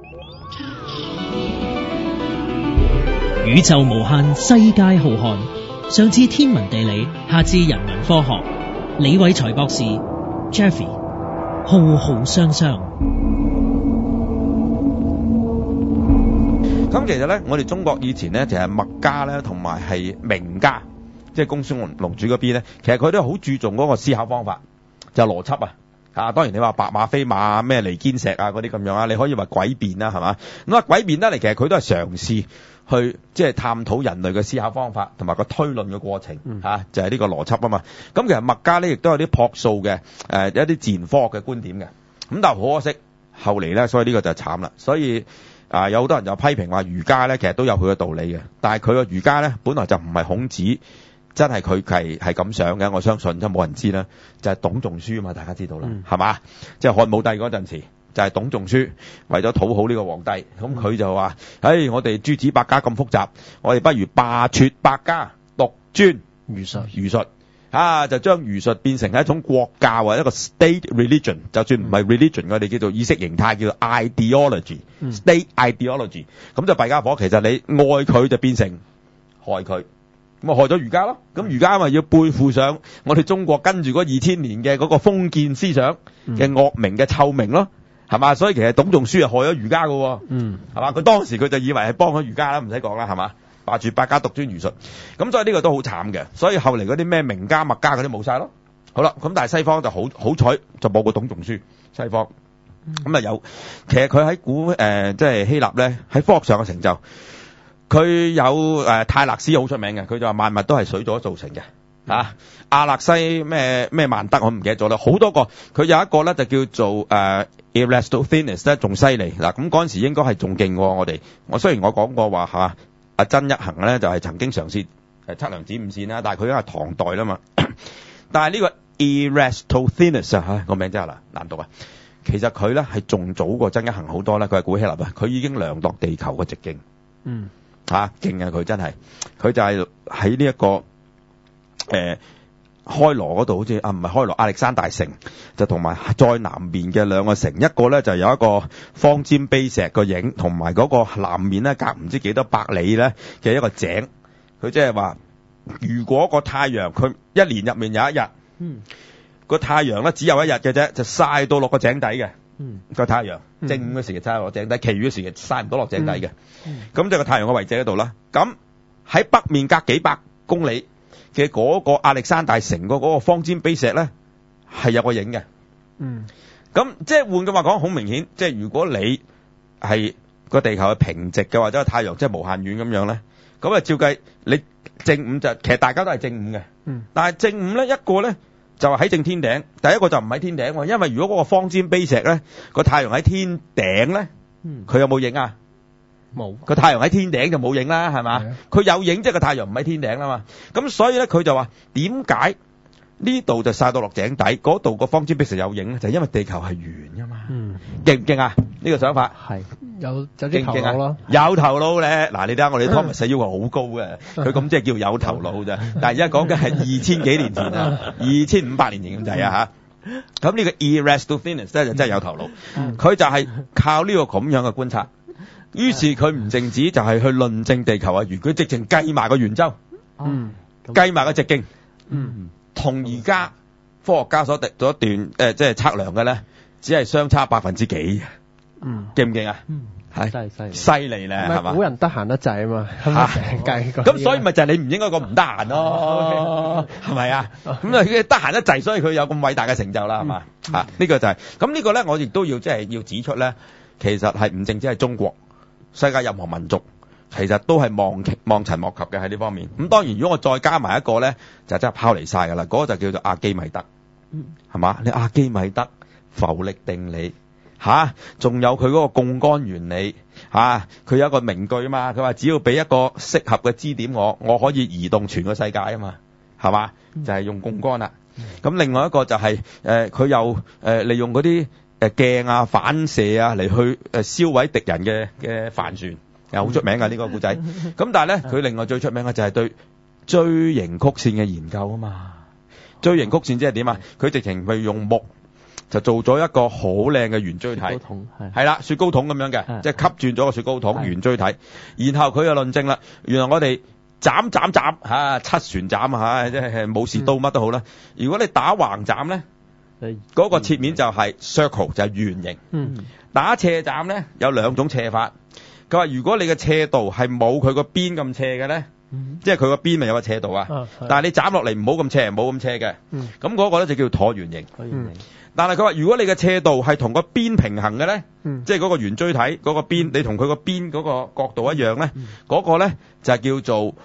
宇宙無限，世界浩瀚。上至天文地理，下至人文科學。李偉才博士 Jeffy 浩浩湯湯。 咁其實咧，我哋中國以前咧就係墨家咧，同埋係名家，即係公孫龍主嗰邊咧，其實佢都好注重嗰個思考方法，就邏輯啊。當然你話白馬非馬咩離堅石啊嗰啲咁樣啊，你可以話詭辯啦，係嘛？咁啊詭辯得嚟，其實佢都係嘗試去即係探討人類嘅思考方法同埋個推論嘅過程就係呢個邏輯啊嘛。咁其實墨家咧亦都有啲樸素嘅一啲自然科學嘅觀點嘅。咁但係好可惜，後嚟咧，所以呢個就慘啦。所以有好多人就批評話儒家咧，其實都有佢嘅道理嘅。但係佢個儒家咧，本來就唔係孔子真係佢係咁想嘅。我相信即係冇人知啦。就係董仲舒啊嘛，大家知道啦，係嘛？即係漢武帝嗰陣時，就係董仲舒為咗討好呢個皇帝，咁佢就話：我哋諸子百家咁複雜，我哋不如罷黜百家，獨尊儒術。就將儒術變成一種國教或者一個 state religion， 就算唔係 religion，我哋叫做意識形態，叫做 ideology，state ideology。咁就弊家伙，其實你愛佢就變成害佢，咁害咗儒家咯。咁儒家咪要背負上我哋中國跟住嗰2000年嘅嗰個封建思想嘅惡名嘅臭名咯，係嘛？所以其實董仲舒係害咗儒家㗎，係嘛？佢當時佢就以為係幫咗儒家啦，唔使講啦，係嘛？罷黜百家，獨尊儒術。咁所以呢個都好慘嘅。所以後嚟嗰啲咩名家墨家嗰啲冇晒咯。好啦，咁但係西方就好彩就冇過董仲舒。西方咁有，其實佢喺古即係希臘咧，喺科學上嘅成就，佢有泰勒斯好出名嘅，佢就話萬物都係水所造成嘅。阿勒西咩曼德我唔記得咗啦，好多個。佢有一個咧就叫做Eratosthenes 咧，仲犀利嗱。咁嗰陣時應該係仲勁喎。我雖然我講過話阿曾一行咧就係曾經嘗試測量子午線啦，但係佢已經係唐代啦嘛。但係呢個 Eratosthenes 個名真係難讀啊。其實佢咧係仲早過曾一行好多啦。佢係古希臘啊，佢已經量度地球嘅直徑。勁啊！佢真係，佢就係喺呢一個開羅嗰度，好似唔係開羅，亞歷山大城就同埋再南面嘅兩個城，一個咧就有一個方尖碑石個影，同埋嗰個南面咧隔唔知幾多百里咧嘅一個井。佢即係話，如果個太陽佢一年入面有一日，個太陽咧只有一日嘅啫，就曬到落個井底嘅。個太陽正午嘅時期曬落井底，其餘嘅時期曬唔到落井底嘅。咁就個太陽嘅位置喺度啦。咁喺北面隔幾百公里嘅嗰個亞歷山大城嗰個方尖碑石咧，係有個影嘅。咁即係換句話講，好明顯，即係如果你係個地球係平直嘅，或者個太陽即係無限遠咁樣咧，咁照計你正午就其實大家都係正午嘅。但係正午咧一個咧就喺正天頂，第一個就唔喺天頂喎，因為如果嗰個方尖碑石咧個太陽喺天頂咧，佢有冇影啊？冇。個太陽喺天頂就冇影啦，係嘛？佢有影，即係個太陽唔喺天頂啦嘛。咁所以咧佢就話點解呢度就曬到落井底，嗰度個方尖碑石有影咧？就係因為地球係圓噶嘛。勁唔勁啊？呢個想法係有啲頭腦咯。 有頭腦咧，嗱你睇下我哋 Thomas 要求好高嘅，佢咁即係叫有頭腦咋。但係而家講緊係2000幾年前啊，2500年前咁滯啊嚇。咁呢個 Eratosthenes 咧就真係有頭腦，佢就係靠呢個咁樣嘅觀察。於是佢唔淨止就係去論證地球係圓，佢直情計埋個圓周，計埋個直徑，同而家科學家所段即係測量嘅咧，只係相差幾%嘅。勁唔勁啊？係犀利咧，係嘛？ 古人得閒得滯啊嘛，計咁所以咪就係你唔應該講唔得閒咯，係咪啊？咁啊，得閒得滯，所以佢有咁偉大嘅成就啦，係嘛？呢個就係咁呢個咧，我亦都要即係要指出咧，其實係唔淨止係中國，世界任何民族其實都係望塵莫及嘅喺呢方面。咁當然，如果我再加埋一個咧，就真係拋離晒㗎啦。嗰個就叫做阿基米德，係嘛？你阿基米德浮力定理。仲有佢嗰個槓桿原理佢有一個名句啊嘛，佢話只要俾一個適合嘅支點我可以移動全個世界啊嘛，係嘛？就係用槓桿啦。咁另外一個就係佢又利用嗰啲鏡啊反射啊嚟去燒毀敵人嘅帆船，又好出名㗎呢個故仔。咁但係咧佢另外最出名嘅就係對錐形曲線嘅研究啊嘛。錐形曲線即係點啊？佢直情係用木就做咗一個好靚嘅圓錐體， 雪糕筒係啦，雪糕筒咁樣嘅， 係即係吸轉咗個雪糕筒係圓錐體。然後佢就論證啦，原來我哋斬七船斬啊，即係武士刀乜都好啦。如果你打橫斬咧，嗰個切面就係 circle 就係圓形。打斜斬咧有兩種斜法。佢話如果你嘅斜度係冇佢個邊咁斜嘅咧，即係佢個邊咪有個斜度啊，但係你斬落嚟唔好咁斜，冇咁斜嘅，咁嗰個咧就叫橢圓形。但係佢話如果你嘅斜度係同個邊平衡嘅咧，即係嗰個圓錐體嗰個邊，你同佢個邊嗰個角度一樣咧，嗰個咧就係叫做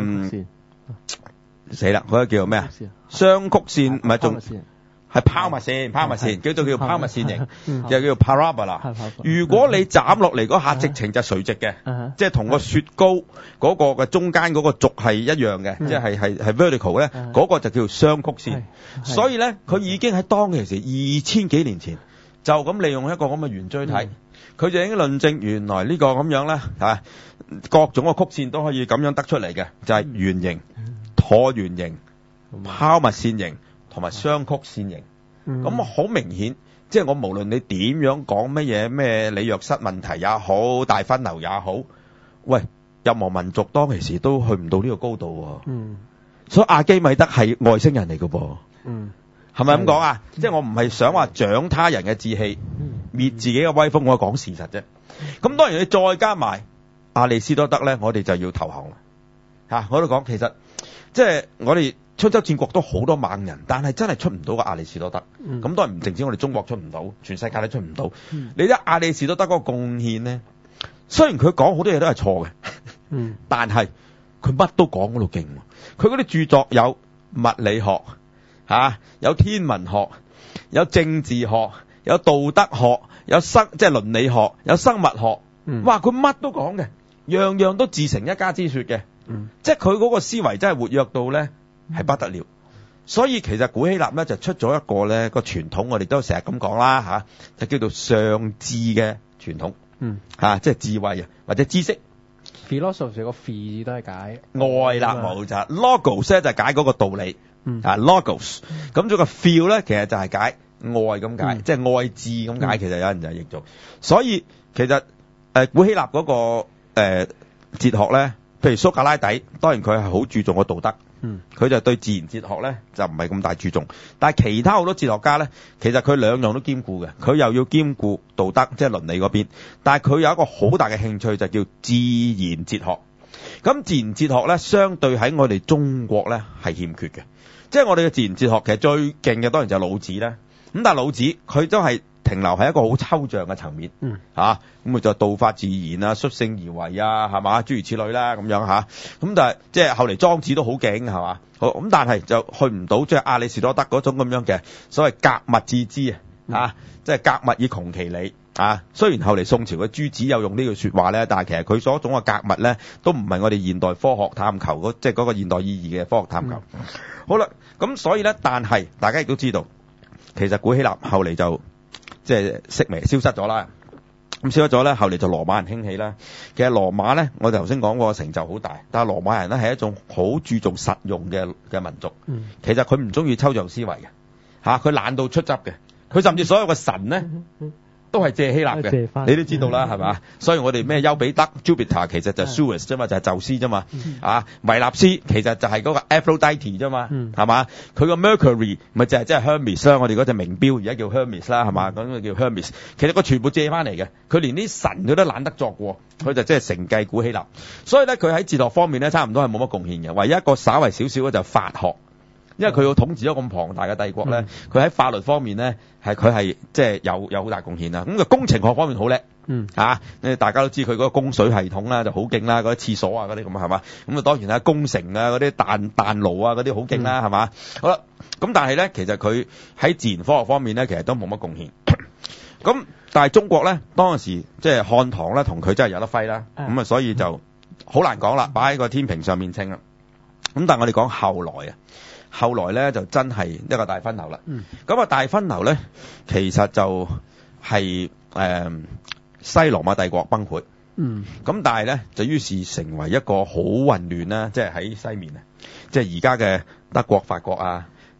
死啦，嗰個叫做咩啊？雙曲線唔係仲係拋物線，叫做拋物線形，就叫做 parabola。如果你斬落嚟嗰下直情就垂直嘅，即係同個雪糕嗰個嘅中間嗰個軸係一樣嘅，即係 vertical 咧，嗰個就叫做雙曲線。所以咧，佢已經喺當其時2000幾年前就咁利用一個咁嘅圓錐體，佢就已經論證原來呢個咁樣咧嚇，各種嘅曲線都可以咁樣得出嚟嘅，就係圓形、橢圓形、拋物線形同埋雙曲線形。咁好明顯，即係我無論你點樣講乜嘢咩李約瑟問題也好，大分流也好，喂，任何民族當其時都去唔到呢個高度喎。所以阿基米德係外星人嚟嘅噃。係咪咁講啊？即係我唔係想話長他人嘅志氣，滅自己嘅威風，我係講事實啫。咁當然你再加埋亞里士多德咧，我哋就要投降啦。嚇，我都講其實即係我哋春秋戰國都好多猛人，但係真係出唔到個亞里士多德。咁當然唔淨止我哋中國出唔到，全世界都出唔到。你睇亞里士多德嗰個貢獻咧，雖然佢講好多嘢都係錯嘅，但係佢乜都講嗰度勁。佢嗰啲著作有物理學。有天文學，有政治學，有道德學，有即係倫理學，有生物學。哇！佢乜都講嘅，樣樣都自成一家之說嘅。即係佢嗰個思維真係活躍到咧係不得了。所以其實古希臘咧就出咗一個咧個傳統，我哋都成日咁講啦就叫做上智嘅傳統。即係智慧啊，或者知識。 philosophy 個 phi 都係解愛啦，冇錯。logos 咧就係解嗰個道理。logos 咁咗個 feel 咧，其實就係解愛咁解，即係愛智咁解。其實有人就係譯做，所以其實古希臘嗰個哲學咧，譬如蘇格拉底，當然佢係好注重個道德，佢就對自然哲學咧就唔係咁大注重。但係其他好多哲學家咧，其實佢兩樣都兼顧嘅，佢又要兼顧道德，即係倫理嗰邊，但係佢有一個好大嘅興趣就叫自然哲學。咁自然哲學咧，相對喺我哋中國咧係欠缺嘅。即係我哋嘅自然哲學，其實最勁嘅當然就係老子啦。咁但係老子佢都係停留喺一個好抽象嘅層面，咁佢就道法自然啊，率性而為啊，係嘛，諸如此類啦咁樣嚇。咁但係即係後嚟莊子都好勁，係嘛。好咁，但係就去唔到即係亞里士多德嗰種咁樣嘅所謂格物致知即係格物以窮其理。雖然後嚟宋朝嘅朱子有用呢句說話咧，但係其實佢所種嘅格物咧，都唔係我哋現代科學探求即係嗰個現代意義嘅科學探求。好啦，咁所以咧，但係大家亦都知道，其實古希臘後嚟就即係式微消失咗啦。咁消失咗咧，後嚟就羅馬人興起啦。其實羅馬咧，我哋頭先講過成就好大，但係羅馬人咧係一種好注重實用嘅民族。其實佢唔中意抽象思維嘅，佢懶到出汁嘅，佢甚至所有嘅神咧。都係借希臘嘅，你都知道啦，係嘛？所以我哋咩丘比特 Jupiter 其實就係 Zeus 啫嘛，就係宙斯啫嘛。維納斯其實就係嗰個 Aphrodite 啫嘛，係嘛？佢個 Mercury 咪就係即係 Hermes 啦，我哋嗰隻名錶而家叫 Hermes 啦，係嘛？咁個叫 Hermes。其實佢全部借翻嚟嘅，佢連啲神佢都懶得作過，佢就即係承繼古希臘。所以咧，佢喺哲學方面咧，差唔多係冇乜貢獻嘅。唯一一個稍為少少嘅就係法學。因為佢要統治咗咁龐大嘅帝國咧，佢喺法律方面咧佢係即係有好大貢獻啦。咁工程學方面好叻，大家都知佢嗰個供水系統啦就好勁啦，嗰啲廁所啊嗰啲咁係嘛。咁當然啦，工程啊嗰啲彈爐啊嗰啲好勁啦係嘛。好啦，咁但係咧其實佢喺自然科學方面咧其實都冇乜貢獻。咁但係中國咧當時即係漢唐咧同佢真係有得揮啦。咁所以就好難講啦，擺喺個天平上面稱啦。咁但係我哋講後來咧就真係一個大分流啦。咁大分流咧其實就係西羅馬帝國崩潰。咁但係咧就於是成為一個好混亂啦，即係喺西面啊，即係而家嘅德國、法國啊、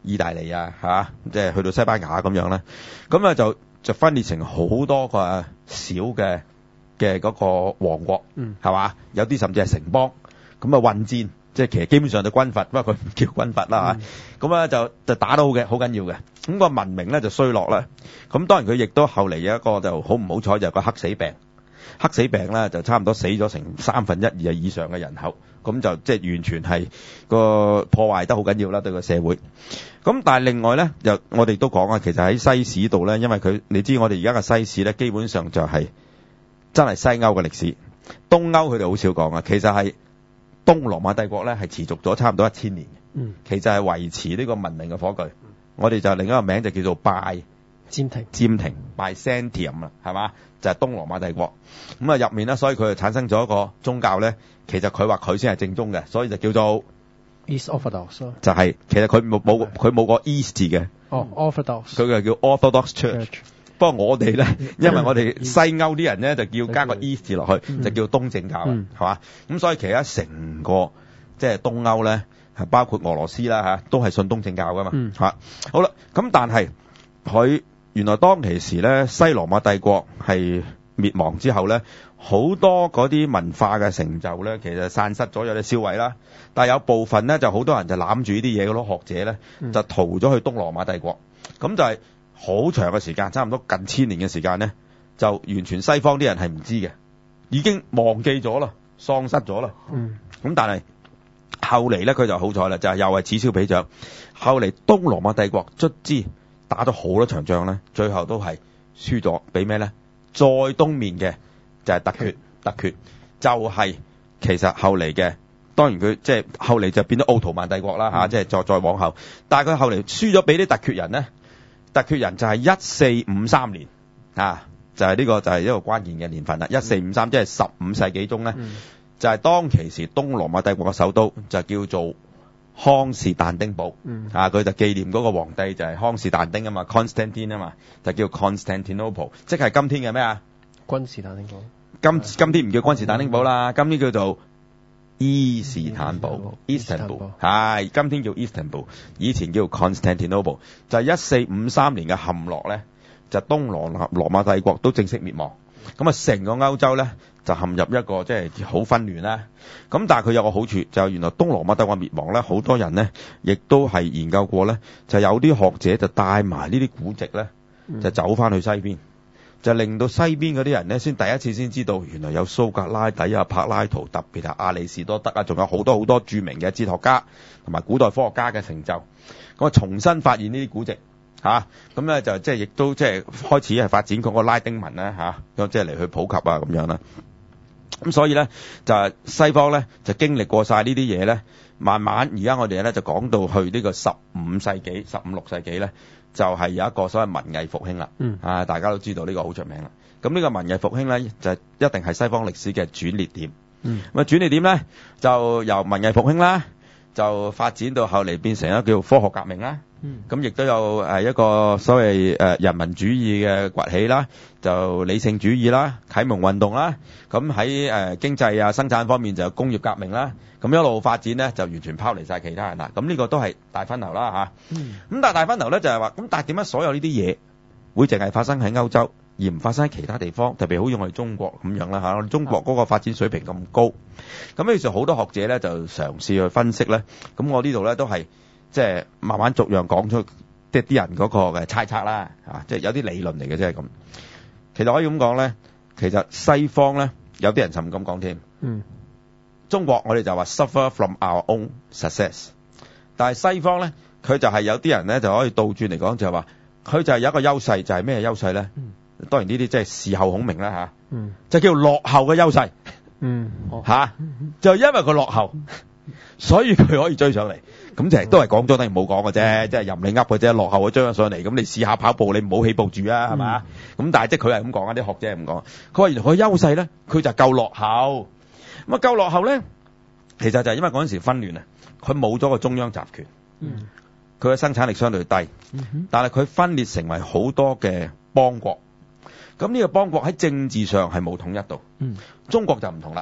意大利啊，即係去到西班牙咁樣咧。咁啊就分裂成好多個小嘅嗰個王國，係嘛？有啲甚至係城邦，咁啊混戰，即係其實基本上就軍閥，不過佢唔叫軍閥啦嚇。咁啊就打得好緊要嘅。咁個文明咧就衰落啦。咁當然佢亦都後嚟有一個就好唔好彩，就係個黑死病。黑死病咧就差唔多死咗成2/3以上嘅人口，咁就即係完全係個破壞得好緊要啦，對個社會。咁但係另外咧，就我哋都講啊，其實喺西史度咧，因為你知我哋而家嘅西史咧，基本上就係真係西歐嘅歷史，東歐佢哋好少講啊。其實係東羅馬帝國咧係持續咗差唔多1000年嘅，其實係維持呢個文明嘅火炬。我哋就另一個名就叫做拜占庭 Byzantium 啦，係嘛？就係東羅馬帝國。咁啊入面咧，所以佢就產生咗一個宗教咧，其實佢話佢先係正宗嘅，所以就叫做 East Orthodox。就係其實佢冇個 East 字嘅。 Orthodox。佢就叫 Orthodox Church。不過我哋咧，因為我哋西歐啲人咧就叫加個 East 字落去，就叫東正教啦，係嘛？咁所以其實成個即係東歐咧，係包括俄羅斯啦嚇，都係信東正教噶嘛嚇。好啦，咁但係佢原來當其時咧，西羅馬帝國係滅亡之後咧，好多嗰啲文化嘅成就咧，其實散失咗，有啲燒毀啦。但係有部分咧，就好多人就攬住呢啲嘢，嗰啲學者咧，就逃咗去東羅馬帝國。咁就係好長嘅時間，差唔多近1000年嘅時間咧，就完全西方啲人係唔知嘅，已經忘記咗啦，喪失咗啦。咁但係後嚟咧，佢就好彩啦，就係又係此消彼長。後嚟東羅馬帝國卒之打咗好多場仗咧，最後都係輸咗俾咩咧？再東面嘅就係突厥，就係其實後嚟嘅，當然佢即係後嚟就變咗奧圖曼帝國啦嚇，即係再往後。但係佢後嚟輸咗俾啲突厥人咧，突厥人就係1453年就係呢個就係一個關鍵嘅年份啦。1453即係15世紀中咧，就係當其時東羅馬帝國嘅首都就叫做康士但丁堡。佢就紀念嗰個皇帝就係康士但丁啊嘛 ，Constantine 啊嘛，就叫 Constantinople， 即係今天嘅咩啊？君士坦丁堡。今天唔叫君士坦丁堡啦，今天叫做伊士坦堡 ，Istanbul， 係今天叫 Istanbul， 以前叫 Constantinople， 就係1453年嘅陷落咧，就東羅馬帝國都正式滅亡。咁啊，成個歐洲咧就陷入一個即係好紛亂啦。咁但係佢有個好處，就原來東羅馬帝國滅亡咧，好多人咧亦都係研究過咧，就有啲學者就帶埋呢啲古籍咧，就走翻去西邊，就令到西邊嗰啲人咧先第一次先知道原來有蘇格拉底啊、柏拉圖，特別係亞里士多德啊，仲有好多著名嘅哲學家同埋古代科學家嘅成就。咁啊，重新發現呢啲古籍。咁咧就即係亦都即係開始係發展嗰個拉丁文啦咁即係嚟去普及啊咁樣啦。咁所以咧就係西方咧就經歷過晒呢啲嘢咧，慢慢而家我哋咧就講到去呢個15世紀、15、16世紀咧，就係有一個所謂文藝復興啦。大家都知道呢個好出名啦。咁呢個文藝復興咧就一定係西方歷史嘅轉捩點。咁啊轉捩點咧就由文藝復興啦，就發展到後嚟變成一個叫科學革命啦。咁亦都有一個所謂人民主義嘅崛起啦，就理性主義啦、啟蒙運動啦。咁喺經濟啊生產方面就有工業革命啦。咁一路發展咧就完全拋離晒其他人啦。咁呢個都係大分流啦咁但係大分流咧就係話，咁但係點解所有呢啲嘢會淨係發生喺歐洲，而唔發生喺其他地方？特別好似我哋中國咁樣啦我哋中國嗰個發展水平咁高。咁於是好多學者咧就嘗試去分析咧。咁我呢度咧都係即係慢慢逐樣講出，即係啲人嗰個嘅猜測啦，即係有啲理論嚟嘅啫咁。其實可以咁講咧，其實西方咧有啲人就唔咁講添。中國我哋就話 suffer from our own success， 但係西方咧佢就係有啲人咧就可以倒轉嚟講，就係話佢就係有一個優勢，就係咩優勢咧？當然呢啲即係事後孔明啦就叫落後嘅優勢。就因為佢落後，所以佢可以追上嚟。咁就係都係講咗等於冇講嘅啫，即係任你噏嘅啫。落後佢追咗上嚟，咁你試下跑步，你唔好起步住啊，係嘛？咁但係即係佢係咁講啊，啲學者係咁講。佢話原來佢優勢咧，佢就夠落後。咁啊夠落後咧，其實就係因為嗰陣時紛亂啊，佢冇咗個中央集權，佢嘅生產力相對低，但係佢分裂成為好多嘅邦國。咁呢個邦國喺政治上係冇統一到。中國就唔同啦，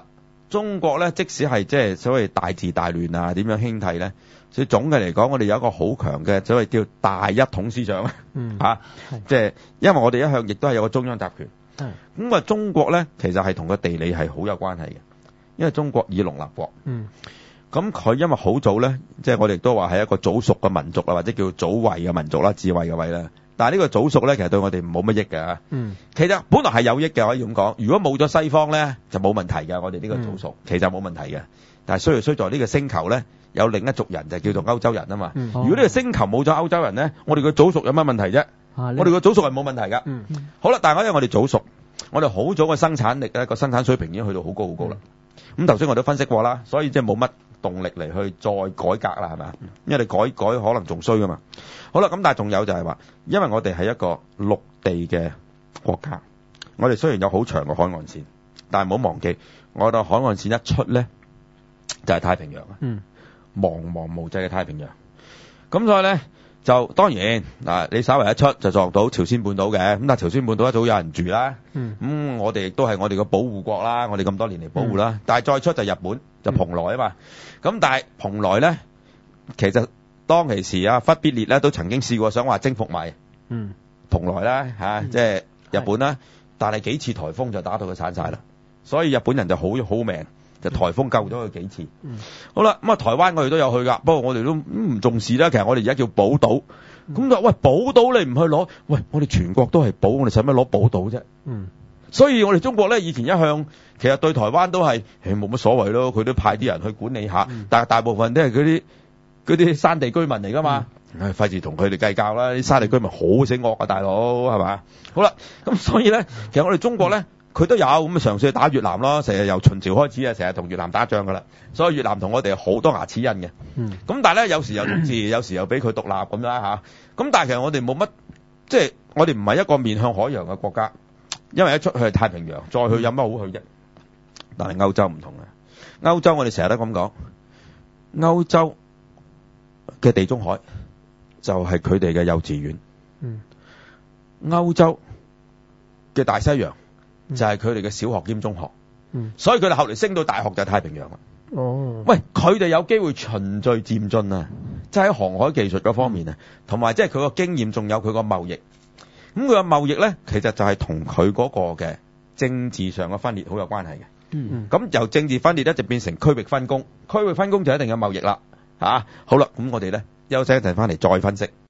中國咧，即使係即係所謂大治大亂啊，點樣興替咧，所以總嘅嚟講，我哋有一個好強嘅所謂叫大一統思想即係因為我哋一向亦都係有個中央集權。咁中國咧其實係同個地理係好有關係嘅，因為中國以農立國。咁佢因為好早咧，即係我哋都話係一個早熟嘅民族啦，或者叫早慧嘅民族啦，智慧嘅慧啦。但係呢個早熟咧，其實對我哋冇乜益嘅。其實本來係有益嘅，可以咁講。如果冇咗西方咧，就冇問題嘅。我哋呢個早熟其實冇問題嘅。但係衰在呢個星球咧，有另一族人就叫做歐洲人啊嘛。如果呢個星球冇咗歐洲人咧，我哋個早熟有乜問題啫？我哋個早熟係冇問題㗎。好啦，但係因為我哋早熟，我哋好早嘅生產力咧，個生產水平已經去到好高好高啦。咁頭先我都分析過啦，所以即係冇乜動力嚟去再改革啦，係咪？因為你改可能仲衰噶嘛。好啦，咁但係仲有就係話，因為我哋係一個陸地嘅國家，我哋雖然有好長嘅海岸線，但係唔好忘記，我哋海岸線一出咧就係太平洋啊，茫茫無際嘅太平洋。咁所以咧就當然嗱，你稍為一出就撞到朝鮮半島嘅，咁但係朝鮮半島一早有人住啦，咁我哋亦都係我哋嘅保護國啦，我哋咁多年嚟保護啦。但係再出就日本，就蓬萊啊嘛。咁但係蓬萊咧，其實當其時啊，忽必烈咧都曾經試過想話征服埋蓬萊啦，即係日本啦。但係幾次颱風就打到佢散晒啦，所以日本人就好命，就颱風救咗佢幾次。好啦，咁啊台灣我哋都有去㗎，不過我哋都唔重視啦。其實我哋而家叫寶島，咁就喂寶島你唔去攞，喂我哋全國都係寶，我哋使乜攞寶島啫？所以我哋中國咧以前一向其實對台灣都係冇乜所謂咯，佢都派啲人去管理下，但係大部分都係嗰啲山地居民嚟㗎嘛，費事同佢哋計較啦。啲山地居民好死惡啊，大佬係嘛？好啦，咁所以咧，其實我哋中國咧，佢都有咁嘅嘗試去打越南咯，成日由秦朝開始啊，成日同越南打仗㗎啦。所以越南同我哋好多牙齒印嘅。咁但係咧，有時又統治，有時又俾佢獨立咁啦嚇。咁但係其實我哋冇乜，即係我哋唔係一個面向海洋嘅國家。因為一出去係太平洋，再去有乜好去啫？但係歐洲唔同嘅，歐洲我哋成日都咁講，歐洲嘅地中海就係佢哋嘅幼稚園，歐洲嘅大西洋就係佢哋嘅小學兼中學，所以佢哋後嚟升到大學就係太平洋啦。喂，佢哋有機會循序漸進啊，即係喺航海技術嗰方面啊，同埋即係佢個經驗，仲有佢個貿易。咁佢個貿易咧，其實就係同佢嗰個嘅政治上嘅分裂好有關係嘅。咁由政治分裂咧，就變成區域分工，區域分工就一定有貿易啦。好啦，咁我哋咧休息一陣翻嚟再分析。